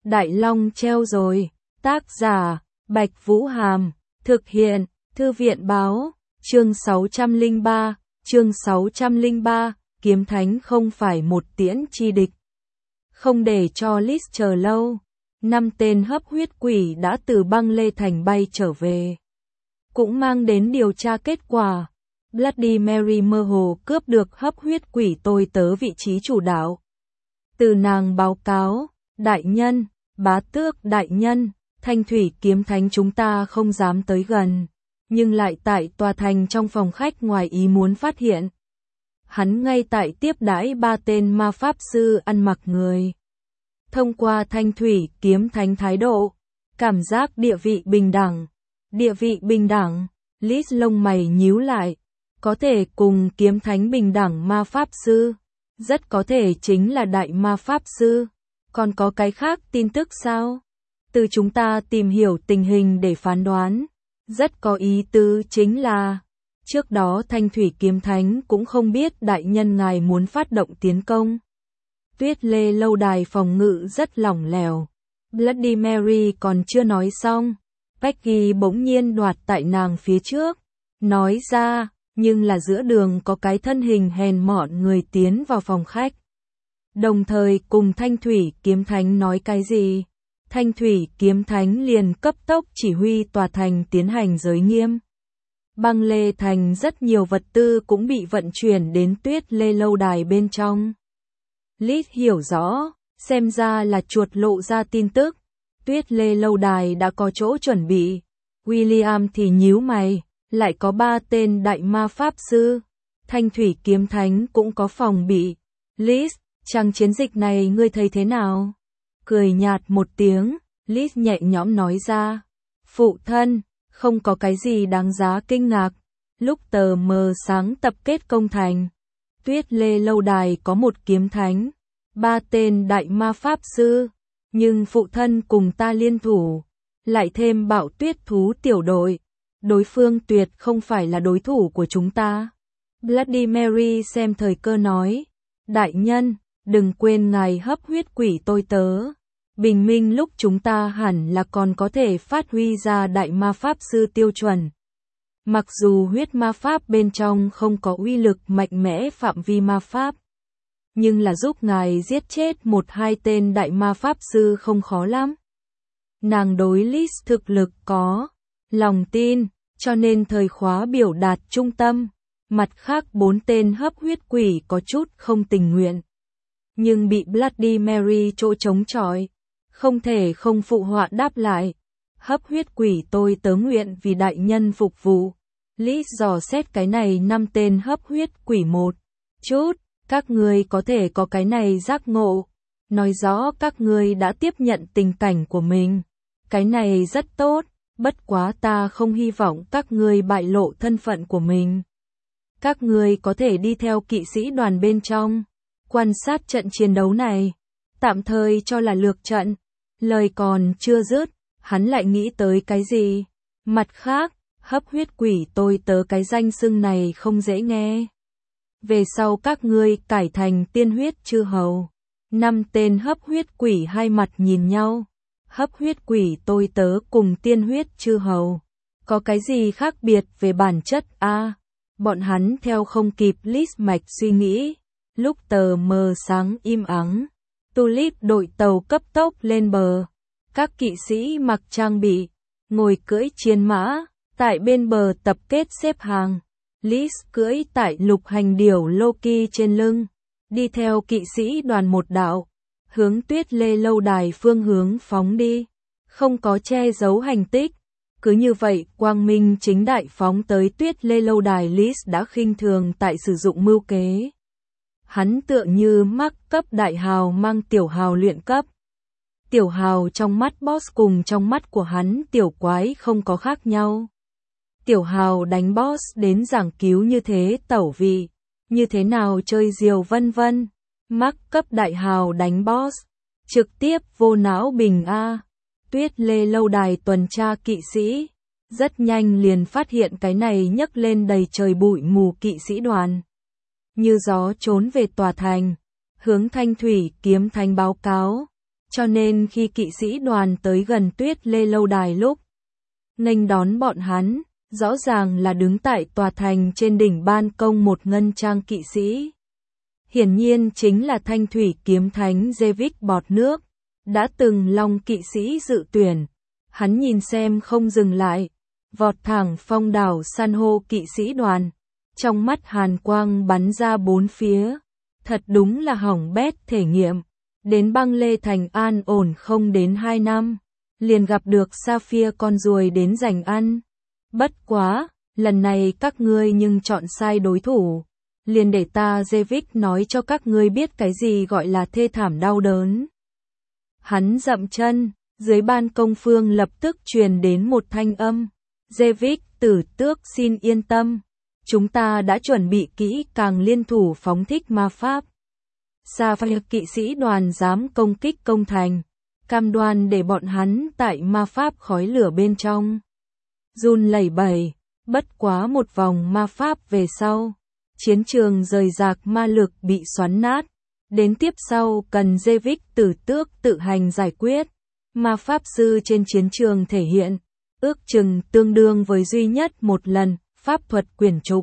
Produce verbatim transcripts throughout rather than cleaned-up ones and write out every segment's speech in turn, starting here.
Đại Long treo rồi. Tác giả, Bạch Vũ Hàm. Thực hiện, Thư viện báo. Chương sáu trăm lẻ ba, chương sáu trăm lẻ ba, Kiếm Thánh không phải một tiễn chi địch. Không để cho Liz chờ lâu, năm tên hấp huyết quỷ đã từ Băng Lê Thành bay trở về. Cũng mang đến điều tra kết quả. Bloody Mary mơ hồ cướp được hấp huyết quỷ tôi tớ vị trí chủ đạo. Từ nàng báo cáo, đại nhân, bá tước đại nhân, Thanh Thủy Kiếm Thánh chúng ta không dám tới gần, nhưng lại tại tòa thành trong phòng khách ngoài ý muốn phát hiện. Hắn ngay tại tiếp đãi ba tên ma pháp sư ăn mặc người. Thông qua Thanh Thủy Kiếm Thánh thái độ, cảm giác địa vị bình đẳng. Địa vị bình đẳng, Liz lông mày nhíu lại. Có thể cùng Kiếm Thánh bình đẳng ma pháp sư, rất có thể chính là đại ma pháp sư. Còn có cái khác tin tức sao? Từ chúng ta tìm hiểu tình hình để phán đoán. Rất có ý tứ chính là, trước đó Thanh Thủy Kiếm Thánh cũng không biết đại nhân ngài muốn phát động tiến công. Tuyết Lê lâu đài phòng ngự rất lỏng lẻo. Bloody Mary còn chưa nói xong, Peggy bỗng nhiên đoạt tại nàng phía trước, nói ra, nhưng là giữa đường có cái thân hình hèn mọn người tiến vào phòng khách. Đồng thời cùng Thanh Thủy Kiếm Thánh nói cái gì? Thanh Thủy Kiếm Thánh liền cấp tốc chỉ huy tòa thành tiến hành giới nghiêm. Băng Lê Thành rất nhiều vật tư cũng bị vận chuyển đến Tuyết Lê lâu đài bên trong. Liz hiểu rõ, xem ra là chuột lộ ra tin tức. Tuyết Lê lâu đài đã có chỗ chuẩn bị. William thì nhíu mày, lại có ba tên đại ma pháp sư. Thanh Thủy Kiếm Thánh cũng có phòng bị. Liz, chàng chiến dịch này ngươi thấy thế nào? Cười nhạt một tiếng, Liz nhẹ nhõm nói ra. Phụ thân, không có cái gì đáng giá kinh ngạc. Lúc tờ mờ sáng tập kết công thành, Tuyết Lê lâu đài có một kiếm thánh, ba tên đại ma pháp sư, nhưng phụ thân cùng ta liên thủ, lại thêm bạo tuyết thú tiểu đội, đối phương tuyệt không phải là đối thủ của chúng ta. Bloody Mary xem thời cơ nói, đại nhân, đừng quên ngài hấp huyết quỷ tôi tớ. Bình minh lúc chúng ta hẳn là còn có thể phát huy ra đại ma pháp sư tiêu chuẩn. Mặc dù huyết ma pháp bên trong không có uy lực mạnh mẽ phạm vi ma pháp, nhưng là giúp ngài giết chết một hai tên đại ma pháp sư không khó lắm. Nàng đối Liz thực lực có lòng tin, cho nên thời khóa biểu đạt trung tâm. Mặt khác bốn tên hấp huyết quỷ có chút không tình nguyện, nhưng bị Bloody Mary chỗ chống chọi, không thể không phụ họa đáp lại. Hấp huyết quỷ tôi tớ nguyện vì đại nhân phục vụ. Liz dò xét cái này năm tên hấp huyết quỷ một chút, các ngươi có thể có cái này giác ngộ, nói rõ các ngươi đã tiếp nhận tình cảnh của mình. Cái này rất tốt, bất quá ta không hy vọng các ngươi bại lộ thân phận của mình. Các ngươi có thể đi theo kỵ sĩ đoàn bên trong, quan sát trận chiến đấu này, tạm thời cho là lược trận. Lời còn chưa dứt, hắn lại nghĩ tới cái gì? Mặt khác, hấp huyết quỷ tôi tớ cái danh xưng này không dễ nghe. Về sau các ngươi cải thành tiên huyết chư hầu. Năm tên hấp huyết quỷ hai mặt nhìn nhau. Hấp huyết quỷ tôi tớ cùng tiên huyết chư hầu. Có cái gì khác biệt về bản chất a? À, bọn hắn theo không kịp Liz mạch suy nghĩ. Lúc tờ mờ sáng im ắng, Tulip đội tàu cấp tốc lên bờ. Các kỵ sĩ mặc trang bị, ngồi cưỡi chiến mã, tại bên bờ tập kết xếp hàng. Liz cưỡi tại lục hành điểu Loki trên lưng, đi theo kỵ sĩ đoàn một đạo, hướng Tuyết Lê lâu đài phương hướng phóng đi, không có che giấu hành tích. Cứ như vậy, quang minh chính đại phóng tới Tuyết Lê lâu đài. Liz đã khinh thường tại sử dụng mưu kế. Hắn tựa như mắc cấp đại hào mang tiểu hào luyện cấp. Tiểu hào trong mắt boss cùng trong mắt của hắn tiểu quái không có khác nhau. Tiểu hào đánh boss đến giảng cứu như thế tẩu vị, như thế nào chơi diều vân vân. Mắc cấp đại hào đánh boss, trực tiếp vô não bình A. Tuyết Lê lâu đài tuần tra kỵ sĩ, rất nhanh liền phát hiện cái này nhấc lên đầy trời bụi mù kỵ sĩ đoàn. Như gió trốn về tòa thành, hướng Thanh Thủy Kiếm Thánh báo cáo. Cho nên khi kỵ sĩ đoàn tới gần Tuyết Lê lâu đài lúc nghênh đón bọn hắn, rõ ràng là đứng tại tòa thành trên đỉnh ban công một ngân trang kỵ sĩ. Hiển nhiên chính là Thanh Thủy Kiếm Thánh Zevik Bọt Nước, đã từng long kỵ sĩ dự tuyển. Hắn nhìn xem không dừng lại, vọt thẳng phong đảo san hô kỵ sĩ đoàn, trong mắt hàn quang bắn ra bốn phía. Thật đúng là hỏng bét thể nghiệm. Đến băng lê thành an ổn không đến hai năm, liền gặp được Sapphire con ruồi đến giành ăn. Bất quá, lần này các ngươi nhưng chọn sai đối thủ. Liền để ta Zevik nói cho các ngươi biết cái gì gọi là thê thảm đau đớn. Hắn dậm chân, dưới ban công phương lập tức truyền đến một thanh âm. Zevik tử tước xin yên tâm. Chúng ta đã chuẩn bị kỹ càng liên thủ phóng thích ma pháp. Sapphire kỵ sĩ đoàn dám công kích công thành, cam đoan để bọn hắn tại ma pháp khói lửa bên trong run lẩy bẩy. Bất quá một vòng ma pháp về sau, chiến trường rời rạc ma lực bị xoắn nát. Đến tiếp sau cần Zevik tử tước tự hành giải quyết. Ma pháp sư trên chiến trường thể hiện, ước chừng tương đương với duy nhất một lần, pháp thuật quyển trục.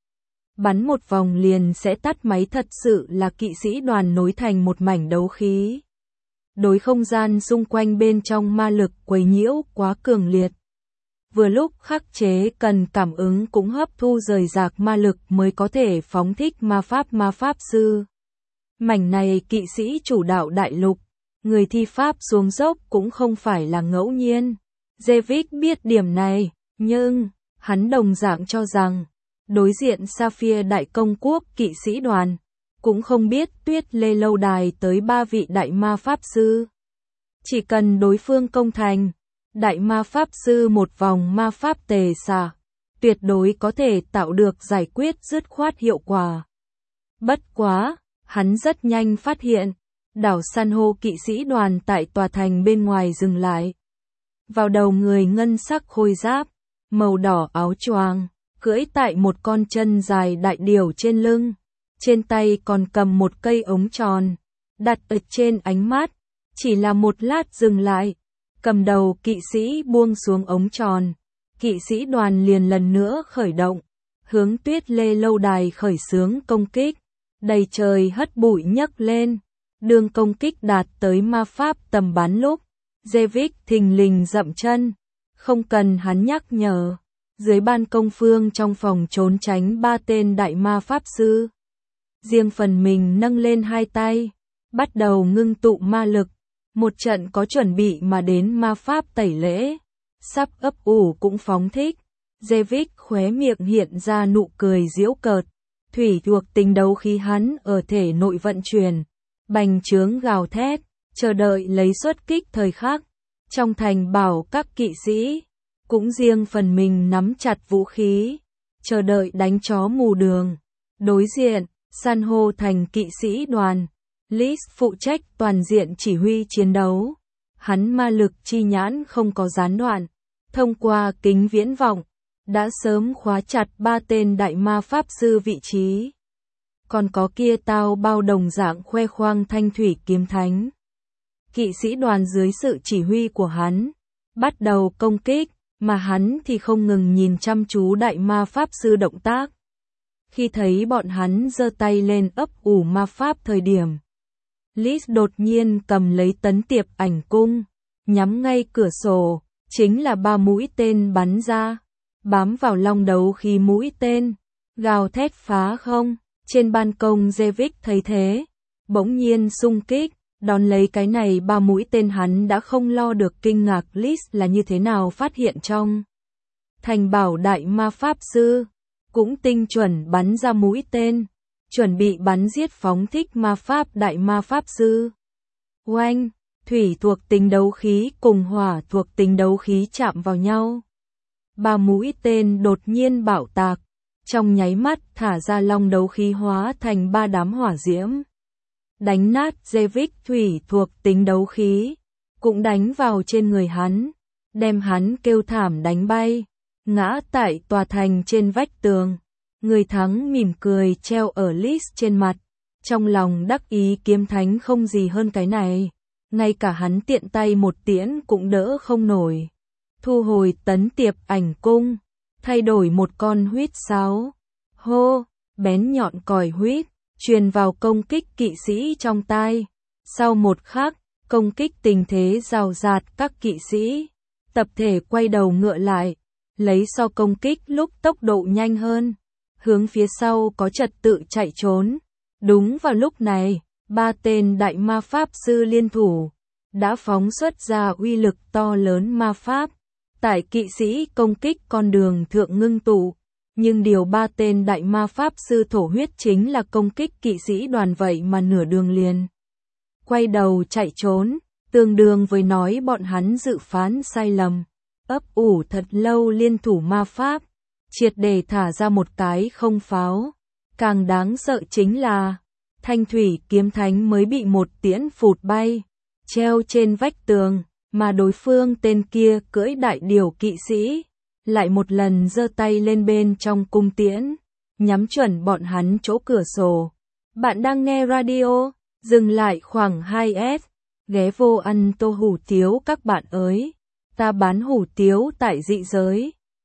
Bắn một vòng liền sẽ tắt máy, thật sự là kỵ sĩ đoàn nối thành một mảnh đấu khí. Đối không gian xung quanh bên trong ma lực quấy nhiễu quá cường liệt. Vừa lúc khắc chế cần cảm ứng cũng hấp thu rời rạc ma lực mới có thể phóng thích ma pháp ma pháp sư. Mảnh này kỵ sĩ chủ đạo đại lục, người thi pháp xuống dốc cũng không phải là ngẫu nhiên. Zevik biết điểm này, nhưng hắn đồng dạng cho rằng đối diện Sapphire đại công quốc kỵ sĩ đoàn cũng không biết Tuyết Lê lâu đài tới ba vị đại ma pháp sư. Chỉ cần đối phương công thành, đại ma pháp sư một vòng ma pháp tề xả, tuyệt đối có thể tạo được giải quyết dứt khoát hiệu quả. Bất quá, hắn rất nhanh phát hiện, đảo san hô kỵ sĩ đoàn tại tòa thành bên ngoài dừng lại. Vào đầu người ngân sắc khôi giáp, màu đỏ áo choàng, cưỡi tại một con chân dài đại điểu trên lưng, trên tay còn cầm một cây ống tròn, đặt ở trên ánh mắt, chỉ là một lát dừng lại, cầm đầu kỵ sĩ buông xuống ống tròn, kỵ sĩ đoàn liền lần nữa khởi động, hướng Tuyết Lê lâu đài khởi xướng công kích, đầy trời hất bụi nhấc lên, đường công kích đạt tới ma pháp tầm bắn lúc, Zevik thình lình dậm chân, không cần hắn nhắc nhở. Dưới ban công phương trong phòng trốn tránh ba tên đại ma pháp sư. Riêng phần mình nâng lên hai tay, bắt đầu ngưng tụ ma lực. Một trận có chuẩn bị mà đến ma pháp tẩy lễ. Sắp ấp ủ cũng phóng thích. Zevik khóe miệng hiện ra nụ cười giễu cợt. Thủy thuộc tính đấu khí hắn ở thể nội vận chuyển. Bành trướng gào thét, chờ đợi lấy xuất kích thời khắc. Trong thành bảo các kỵ sĩ cũng riêng phần mình nắm chặt vũ khí, chờ đợi đánh chó mù đường. Đối diện, san hô thành kỵ sĩ đoàn, Lis phụ trách toàn diện chỉ huy chiến đấu. Hắn ma lực chi nhãn không có gián đoạn, thông qua kính viễn vọng, đã sớm khóa chặt ba tên đại ma pháp sư vị trí. Còn có kia tao bao đồng dạng khoe khoang Thanh Thủy Kiếm Thánh. Kỵ sĩ đoàn dưới sự chỉ huy của hắn, bắt đầu công kích. Mà hắn thì không ngừng nhìn chăm chú đại ma pháp sư động tác. Khi thấy bọn hắn giơ tay lên ấp ủ ma pháp thời điểm, Lis đột nhiên cầm lấy tấn tiệp ảnh cung, nhắm ngay cửa sổ, chính là ba mũi tên bắn ra, bám vào long đấu khí mũi tên, gào thét phá không. Trên ban công Zevik thấy thế, bỗng nhiên xung kích. Đón lấy cái này ba mũi tên hắn đã không lo được kinh ngạc Lis là như thế nào phát hiện trong thành bảo đại ma pháp sư, cũng tinh chuẩn bắn ra mũi tên, chuẩn bị bắn giết phóng thích ma pháp đại ma pháp sư. Oanh, thủy thuộc tính đấu khí cùng hỏa thuộc tính đấu khí chạm vào nhau. Ba mũi tên đột nhiên bạo tạc, trong nháy mắt thả ra long đấu khí hóa thành ba đám hỏa diễm. Đánh nát Zevik thủy thuộc tính đấu khí, cũng đánh vào trên người hắn, đem hắn kêu thảm đánh bay, ngã tại tòa thành trên vách tường. Người thắng mỉm cười treo ở Lis trên mặt, trong lòng đắc ý kiếm thánh không gì hơn cái này. ngay cả hắn tiện tay một tiễn cũng đỡ không nổi. Thu hồi tấn tiệp ảnh cung, thay đổi một con huýt sáo. Hô, bén nhọn còi huýt, truyền vào công kích kỵ sĩ trong tai. Sau một khắc, công kích tình thế rào rạt các kỵ sĩ. Tập thể quay đầu ngựa lại, lấy so công kích lúc tốc độ nhanh hơn. Hướng phía sau có trật tự chạy trốn. Đúng vào lúc này, ba tên đại ma pháp sư liên thủ đã phóng xuất ra uy lực to lớn ma pháp. Tại kỵ sĩ công kích con đường thượng ngưng tụ, nhưng điều ba tên đại ma pháp sư thổ huyết chính là công kích kỵ sĩ đoàn, vậy mà nửa đường liền quay đầu chạy trốn, tương đương với nói bọn hắn dự phán sai lầm. Ấp ủ thật lâu liên thủ ma pháp, triệt để thả ra một cái không pháo. Càng đáng sợ chính là Thanh Thủy kiếm thánh mới bị một tiễn phụt bay, treo trên vách tường, mà đối phương tên kia cưỡi đại điểu kỵ sĩ, lại một lần giơ tay lên bên trong cung tiễn, nhắm chuẩn bọn hắn chỗ cửa sổ. Bạn đang nghe radio, dừng lại khoảng hai s, ghé vô ăn tô hủ tiếu các bạn ơi, ta bán hủ tiếu tại dị giới.